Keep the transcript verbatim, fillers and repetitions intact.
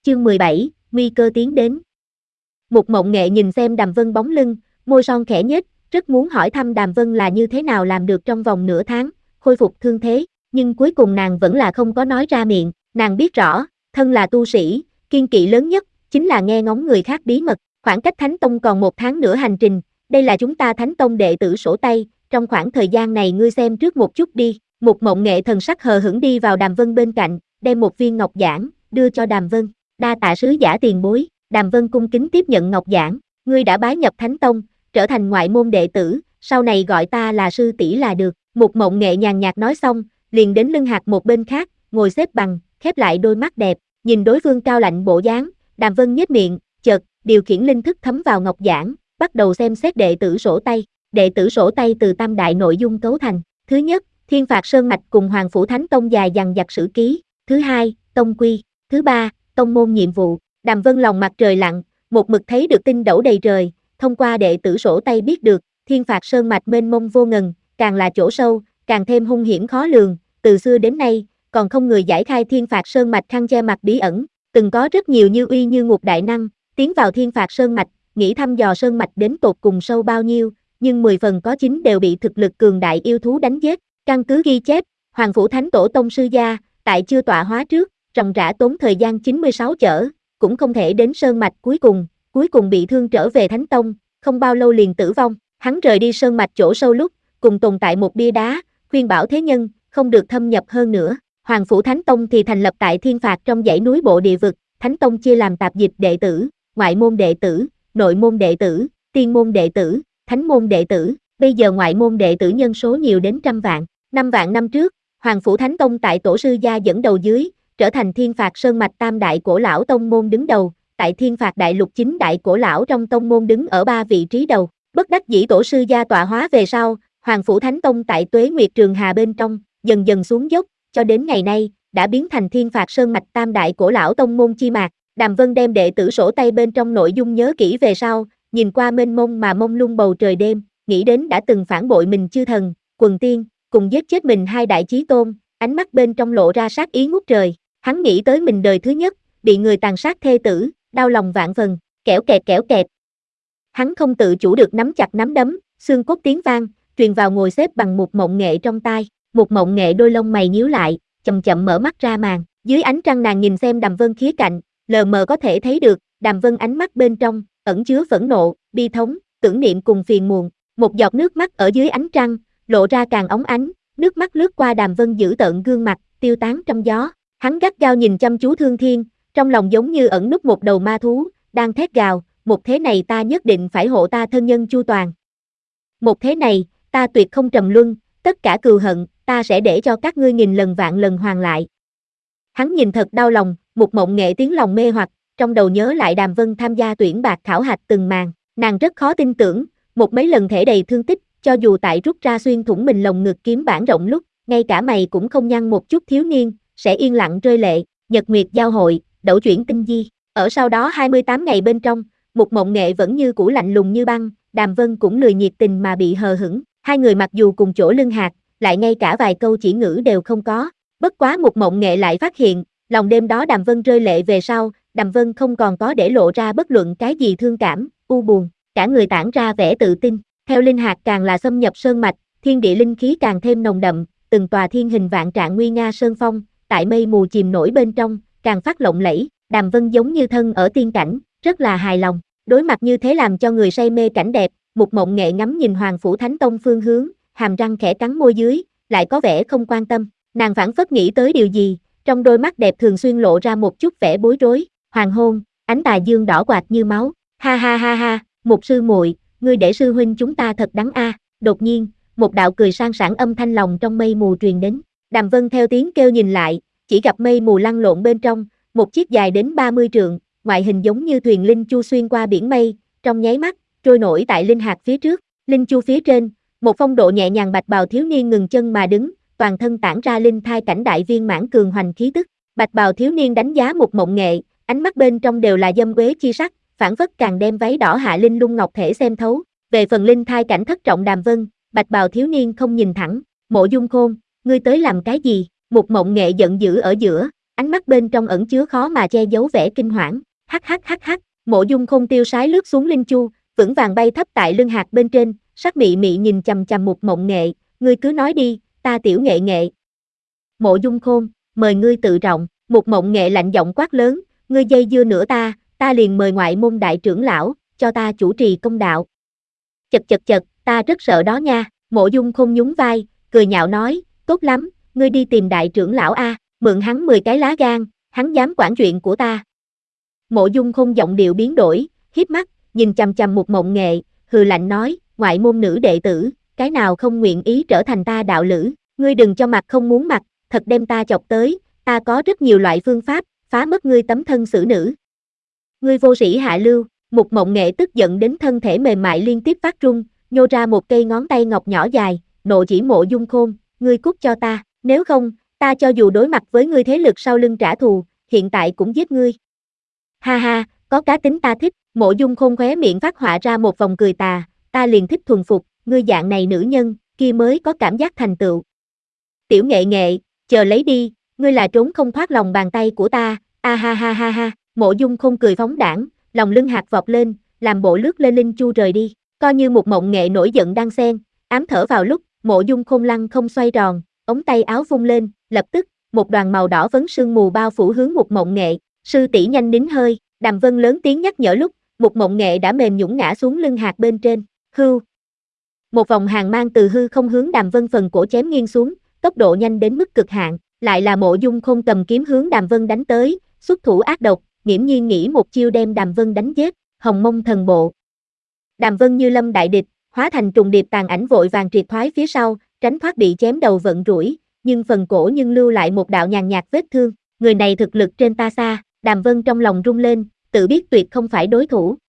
Chương mười bảy, nguy cơ tiến đến. Mục Mộng Nghệ nhìn xem Đàm Vân bóng lưng, môi son khẽ nhếch, rất muốn hỏi thăm Đàm Vân là như thế nào làm được trong vòng nửa tháng, khôi phục thương thế, nhưng cuối cùng nàng vẫn là không có nói ra miệng, nàng biết rõ, thân là tu sĩ, kiêng kỵ lớn nhất, chính là nghe ngóng người khác bí mật, khoảng cách Thánh Tông còn một tháng nữa hành trình, đây là chúng ta Thánh Tông đệ tử sổ tay, trong khoảng thời gian này ngươi xem trước một chút đi, Mục Mộng Nghệ thần sắc hờ hững đi vào Đàm Vân bên cạnh, đem một viên ngọc giản, đưa cho Đàm Vân, đa tạ sứ giả tiền bối. Đàm Vân cung kính tiếp nhận ngọc giản, ngươi đã bái nhập Thánh Tông, trở thành ngoại môn đệ tử, sau này gọi ta là sư tỷ là được. Mục Mộng Nghệ nhàn nhạt nói xong, liền đến lưng hạt một bên khác, ngồi xếp bằng, khép lại đôi mắt đẹp, nhìn đối phương cao lạnh bộ dáng, Đàm Vân nhếch miệng, chợt điều khiển linh thức thấm vào ngọc giản, bắt đầu xem xét đệ tử sổ tay. Đệ tử sổ tay từ tam đại nội dung cấu thành. Thứ nhất, Thiên Phạt Sơn Mạch cùng Hoàng Phủ Thánh Tông dài dằng dặc sử ký. Thứ hai, Tông quy. Thứ ba, Tông môn nhiệm vụ. Đàm Vân lòng mặt trời lặng, một mực thấy được tinh đẩu đầy trời, thông qua đệ tử sổ tay biết được, Thiên Phạt Sơn Mạch mênh mông vô ngần, càng là chỗ sâu, càng thêm hung hiểm khó lường, từ xưa đến nay, còn không người giải khai Thiên Phạt Sơn Mạch khăn che mặt bí ẩn, từng có rất nhiều như uy như ngục đại năng, tiến vào Thiên Phạt Sơn Mạch, nghĩ thăm dò Sơn Mạch đến tột cùng sâu bao nhiêu, nhưng mười phần có chín đều bị thực lực cường đại yêu thú đánh giết, căn cứ ghi chép, Hoàng Phủ Thánh Tổ Tông Sư Gia, tại chưa tọa hóa trước, ròng rã tốn thời gian chín mươi sáu chở, cũng không thể đến Sơn Mạch cuối cùng, cuối cùng bị thương trở về Thánh Tông, không bao lâu liền tử vong, hắn rời đi Sơn Mạch chỗ sâu lúc, cùng tồn tại một bia đá, khuyên bảo thế nhân, không được thâm nhập hơn nữa, Hoàng Phủ Thánh Tông thì thành lập tại Thiên Phạt trong dãy núi bộ địa vực, Thánh Tông chia làm tạp dịch đệ tử, ngoại môn đệ tử, nội môn đệ tử, tiên môn đệ tử, thánh môn đệ tử, bây giờ ngoại môn đệ tử nhân số nhiều đến trăm vạn, năm vạn năm trước, Hoàng Phủ Thánh Tông tại Tổ Sư Gia dẫn đầu dưới, trở thành Thiên Phạt Sơn Mạch tam đại cổ lão tông môn đứng đầu, tại Thiên Phạt Đại Lục chín đại cổ lão trong tông môn đứng ở ba vị trí đầu, bất đắc dĩ Tổ Sư Gia tọa hóa về sau, Hoàng Phủ Thánh Tông tại Tuế Nguyệt Trường Hà bên trong, dần dần xuống dốc, cho đến ngày nay, đã biến thành Thiên Phạt Sơn Mạch tam đại cổ lão tông môn chi mạc. Đàm Vân đem đệ tử sổ tay bên trong nội dung nhớ kỹ về sau, nhìn qua mênh mông mà mông lung bầu trời đêm, nghĩ đến đã từng phản bội mình chư thần, quần tiên, cùng giết chết mình hai đại chí tôn, ánh mắt bên trong lộ ra sát ý ngút trời. Hắn nghĩ tới mình đời thứ nhất, bị người tàn sát thê tử, đau lòng vạn phần, kẻo kẹt kẻo kẹt. Hắn không tự chủ được nắm chặt nắm đấm, xương cốt tiếng vang, truyền vào ngồi xếp bằng Mục Mộng Nghệ trong tai. Mục Mộng Nghệ đôi lông mày nhíu lại, chậm chậm mở mắt ra màn, dưới ánh trăng nàng nhìn xem Đàm Vân khía cạnh, lờ mờ có thể thấy được, Đàm Vân ánh mắt bên trong, ẩn chứa phẫn nộ, bi thống, tưởng niệm cùng phiền muộn, một giọt nước mắt ở dưới ánh trăng, lộ ra càng óng ánh, nước mắt lướt qua Đàm Vân dữ tợn gương mặt, tiêu tán trong gió. Hắn gắt gao nhìn chăm chú Thương Thiên, trong lòng giống như ẩn núp một đầu ma thú, đang thét gào, một thế này ta nhất định phải hộ ta thân nhân chu toàn. Một thế này, ta tuyệt không trầm luân, tất cả cừu hận, ta sẽ để cho các ngươi nghìn lần vạn lần hoàn lại. Hắn nhìn thật đau lòng, Mục Mộng Nghệ tiếng lòng mê hoặc, trong đầu nhớ lại Đàm Vân tham gia tuyển bạc khảo hạch từng màn, nàng rất khó tin tưởng, một mấy lần thể đầy thương tích, cho dù tại rút ra xuyên thủng mình lồng ngực kiếm bản rộng lúc, ngay cả mày cũng không nhăn một chút thiếu niên, sẽ yên lặng rơi lệ, nhật nguyệt giao hội, đẩu chuyển tinh di. Ở sau đó hai mươi tám ngày bên trong, Mục Mộng Nghệ vẫn như cũ lạnh lùng như băng, Đàm Vân cũng lười nhiệt tình mà bị hờ hững, hai người mặc dù cùng chỗ lưng hạt, lại ngay cả vài câu chỉ ngữ đều không có. Bất quá Mục Mộng Nghệ lại phát hiện, lòng đêm đó Đàm Vân rơi lệ về sau, Đàm Vân không còn có để lộ ra bất luận cái gì thương cảm, u buồn, cả người tản ra vẻ tự tin. Theo linh hạt càng là xâm nhập sơn mạch, thiên địa linh khí càng thêm nồng đậm, từng tòa thiên hình vạn trạng nguy nga sơn phong, tại mây mù chìm nổi bên trong, càng phát lộng lẫy, Đàm Vân giống như thân ở tiên cảnh, rất là hài lòng. Đối mặt như thế làm cho người say mê cảnh đẹp, Mục Mộng Nghệ ngắm nhìn Hoàng Phủ Thánh Tông phương hướng, hàm răng khẽ cắn môi dưới, lại có vẻ không quan tâm. Nàng phảng phất nghĩ tới điều gì, trong đôi mắt đẹp thường xuyên lộ ra một chút vẻ bối rối. Hoàng hôn, ánh tà dương đỏ quạt như máu. Ha ha ha ha, Mục sư muội, ngươi để sư huynh chúng ta thật đắng a. Đột nhiên, một đạo cười sang sảng âm thanh lòng trong mây mù truyền đến. Đàm Vân theo tiếng kêu nhìn lại, chỉ gặp mây mù lăn lộn bên trong, một chiếc dài đến ba mươi trượng, ngoại hình giống như thuyền linh chu xuyên qua biển mây, trong nháy mắt, trôi nổi tại linh hạt phía trước. Linh chu phía trên, một phong độ nhẹ nhàng bạch bào thiếu niên ngừng chân mà đứng, toàn thân tản ra linh thai cảnh đại viên mãn cường hoành khí tức. Bạch bào thiếu niên đánh giá Mục Mộng Nghệ, ánh mắt bên trong đều là dâm uế chi sắc, phảng phất càng đem váy đỏ hạ linh lung ngọc thể xem thấu. Về phần linh thai cảnh thất trọng Đàm Vân, bạch bào thiếu niên không nhìn thẳng, Mộ Dung Khôn, ngươi tới làm cái gì? Mục Mộng Nghệ giận dữ ở giữa, ánh mắt bên trong ẩn chứa khó mà che giấu vẻ kinh hoảng. Hắc hắc hắc hắc, Mộ Dung Khôn tiêu sái lướt xuống linh chu, vững vàng bay thấp tại lưng hạt bên trên, sắc mị mị nhìn chằm chằm Mục Mộng Nghệ, ngươi cứ nói đi, ta tiểu nghệ nghệ. Mộ Dung Khôn, mời ngươi tự trọng, Mục Mộng Nghệ lạnh giọng quát lớn, ngươi dây dưa nữa ta, ta liền mời ngoại môn đại trưởng lão, cho ta chủ trì công đạo. Chật chật chật, ta rất sợ đó nha, Mộ Dung Khôn nhún vai, cười nhạo nói, tốt lắm, ngươi đi tìm đại trưởng lão a, mượn hắn mười cái lá gan, hắn dám quản chuyện của ta. Mộ Dung Khôn giọng điệu biến đổi, híp mắt, nhìn chằm chằm Mục Mộng Nghệ, hừ lạnh nói, ngoại môn nữ đệ tử, cái nào không nguyện ý trở thành ta đạo lữ, ngươi đừng cho mặt không muốn mặt, thật đem ta chọc tới, ta có rất nhiều loại phương pháp, phá mất ngươi tấm thân xử nữ. Ngươi vô sĩ hạ lưu, Mục Mộng Nghệ tức giận đến thân thể mềm mại liên tiếp phát run, nhô ra một cây ngón tay ngọc nhỏ dài, nộ chỉ Mộ Dung Khôn, ngươi cút cho ta, nếu không, ta cho dù đối mặt với ngươi thế lực sau lưng trả thù, hiện tại cũng giết ngươi. Ha ha, có cá tính ta thích, Mộ Dung Khôn khóe miệng phát họa ra một vòng cười tà, ta liền thích thuần phục, ngươi dạng này nữ nhân, kia mới có cảm giác thành tựu. Tiểu nghệ nghệ, chờ lấy đi, ngươi là trốn không thoát lòng bàn tay của ta, a ha ha ha ha, Mộ Dung Khôn cười phóng đãng, lòng lưng hạt vọt lên, làm bộ lướt lên linh chu rời đi, coi như Một Mộng Nghệ nổi giận đang xen, ám thở vào lúc, Mộ Dung Khôn lăng không xoay tròn, ống tay áo vung lên, lập tức, một đoàn màu đỏ vấn sương mù bao phủ hướng Một Mộng Nghệ, sư tỷ nhanh nín hơi, Đàm Vân lớn tiếng nhắc nhở lúc, Một Mộng Nghệ đã mềm nhũn ngã xuống lưng hạt bên trên, hưu. Một vòng hàng mang từ hư không hướng Đàm Vân phần cổ chém nghiêng xuống, tốc độ nhanh đến mức cực hạn, lại là Mộ Dung Khôn cầm kiếm hướng Đàm Vân đánh tới, xuất thủ ác độc, nghiễm nhiên nghĩ một chiêu đem Đàm Vân đánh giết, Hồng Mông thần bộ. Đàm Vân như lâm đại địch, hóa thành trùng điệp tàn ảnh vội vàng triệt thoái phía sau, tránh thoát bị chém đầu vận rủi, nhưng phần cổ nhưng lưu lại một đạo nhàn nhạt vết thương, người này thực lực trên ta xa, Đàm Vân trong lòng rung lên, tự biết tuyệt không phải đối thủ.